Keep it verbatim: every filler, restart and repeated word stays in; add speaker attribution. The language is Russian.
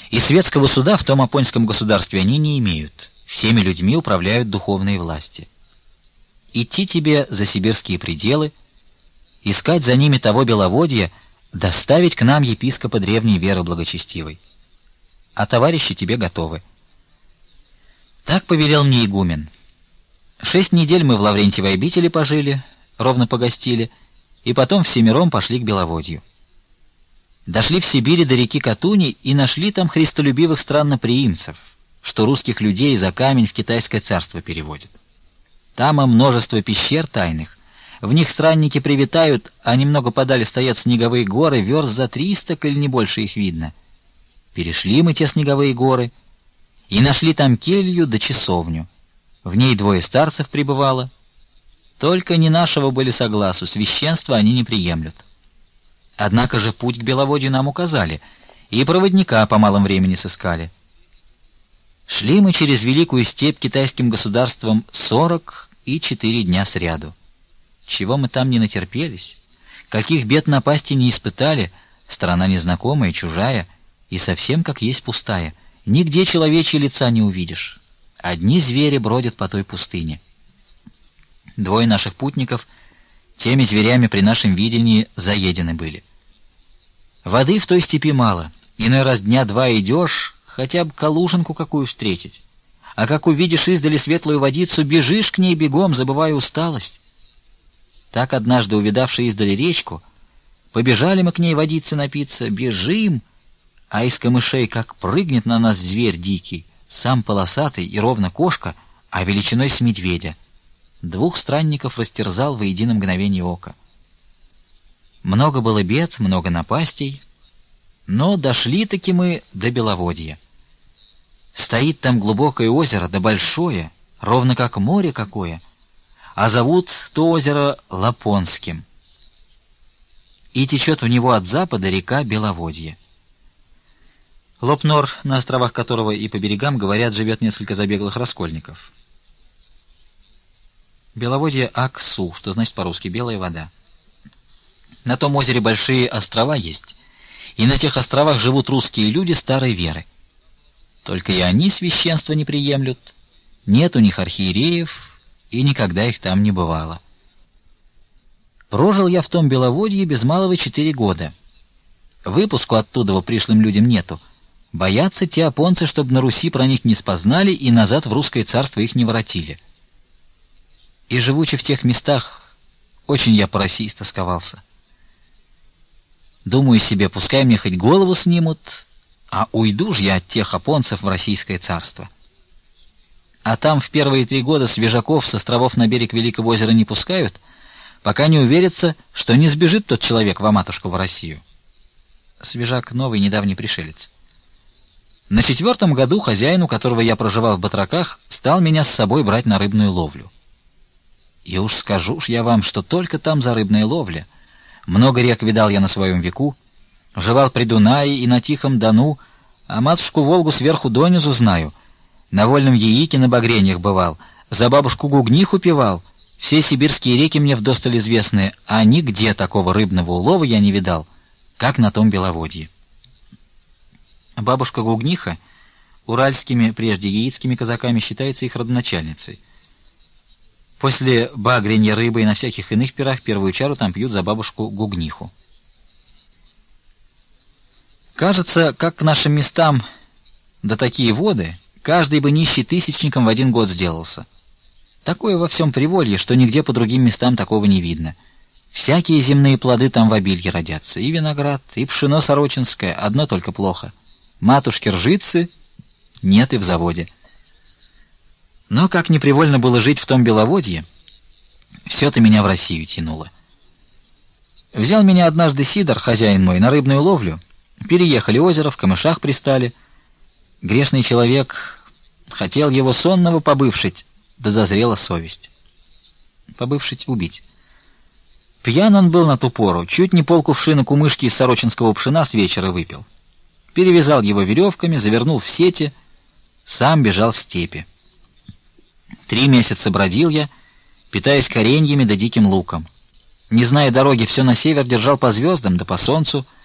Speaker 1: И светского суда в том апонском государстве они не имеют. Всеми людьми управляют духовные власти. Идти тебе за сибирские пределы, искать за ними того беловодья, доставить к нам епископа древней веры благочестивой. А товарищи тебе готовы. Так повелел мне игумен. Шесть недель мы в Лаврентьевой обители пожили, ровно погостили, и потом всемиром пошли к беловодью. Дошли в Сибири до реки Катуни и нашли там христолюбивых странноприимцев, что русских людей за камень в китайское царство переводят. Там и множество пещер тайных. В них странники привитают, а немного подали стоят снеговые горы, верст за триста, коль не больше их видно. Перешли мы те снеговые горы и нашли там келью да часовню. В ней двое старцев пребывало. Только не нашего были согласу, священства они не приемлют. Однако же путь к беловодью нам указали, и проводника по малом времени сыскали. Шли мы через великую степь китайским государством сорок и четыре дня сряду. Чего мы там не натерпелись, каких бед напасти не испытали, страна незнакомая, чужая, и совсем как есть пустая. Нигде человечье лица не увидишь. Одни звери бродят по той пустыне. Двое наших путников теми зверями при нашем видении заедены были. Воды в той степи мало, иной раз дня два идешь, хотя бы калужинку какую встретить. А как увидишь издали светлую водицу, бежишь к ней бегом, забывая усталость. Так однажды, увидавши издали речку, побежали мы к ней водицы напиться, бежим, а из камышей как прыгнет на нас зверь дикий, сам полосатый и ровно кошка, а величиной с медведя. Двух странников растерзал во едино мгновение ока. Много было бед, много напастей, но дошли-таки мы до беловодья. Стоит там глубокое озеро, да большое, ровно как море какое, а зовут то озеро Лапонским. И течет в него от запада река Беловодье. Лопнор, на островах которого и по берегам, говорят, живет несколько забеглых раскольников. Беловодье Аксу, что значит по-русски «белая вода». На том озере большие острова есть, и на тех островах живут русские люди старой веры. Только и они священства не приемлют, нет у них архиереев, и никогда их там не бывало. Прожил я в том Беловодье без малого четыре года. Выпуску оттуда пришлым людям нету. Боятся те апонцы, чтобы на Руси про них не спознали и назад в русское царство их не воротили. И, живучи в тех местах, очень я по России стосковался. Думаю себе, пускай мне хоть голову снимут, а уйду ж я от тех апонцев в российское царство. А там в первые три года свежаков с островов на берег Великого озера не пускают, пока не уверятся, что не сбежит тот человек во матушку в Россию. Свежак — новый недавний пришелец. На четвертом году хозяин, у которого я проживал в батраках, стал меня с собой брать на рыбную ловлю. И уж скажу ж я вам, что только там за рыбная ловля. Много рек видал я на своем веку, жевал при Дунае и на Тихом Дону, а матушку Волгу сверху донизу знаю. На Вольном Яике на Багреньях бывал, за бабушку Гугниху певал. Все сибирские реки мне вдосталь известны, а нигде такого рыбного улова я не видал, как на том Беловодье. Бабушка Гугниха уральскими, прежде яицкими казаками, считается их родоначальницей. После багренья рыбы и на всяких иных пирах первую чару там пьют за бабушку Гугниху. Кажется, как к нашим местам да такие воды, каждый бы нищий тысячником в один год сделался. Такое во всем Приволье, что нигде по другим местам такого не видно. Всякие земные плоды там в обилье родятся, и виноград, и пшено сорочинское, одно только плохо. Матушки-ржицы нет и в заводе. Но как непривольно было жить в том Беловодье, все-то меня в Россию тянуло. Взял меня однажды Сидор, хозяин мой, на рыбную ловлю. Переехали озеро, в камышах пристали. Грешный человек хотел его сонного побывшить, да зазрела совесть. Побывшить — убить. Пьян он был на ту пору, чуть не полкувшина кумышки из сорочинского пшена с вечера выпил. Перевязал его веревками, завернул в сети, сам бежал в степи. Три месяца бродил я, питаясь кореньями да диким луком. Не зная дороги, все на север держал по звездам да по солнцу,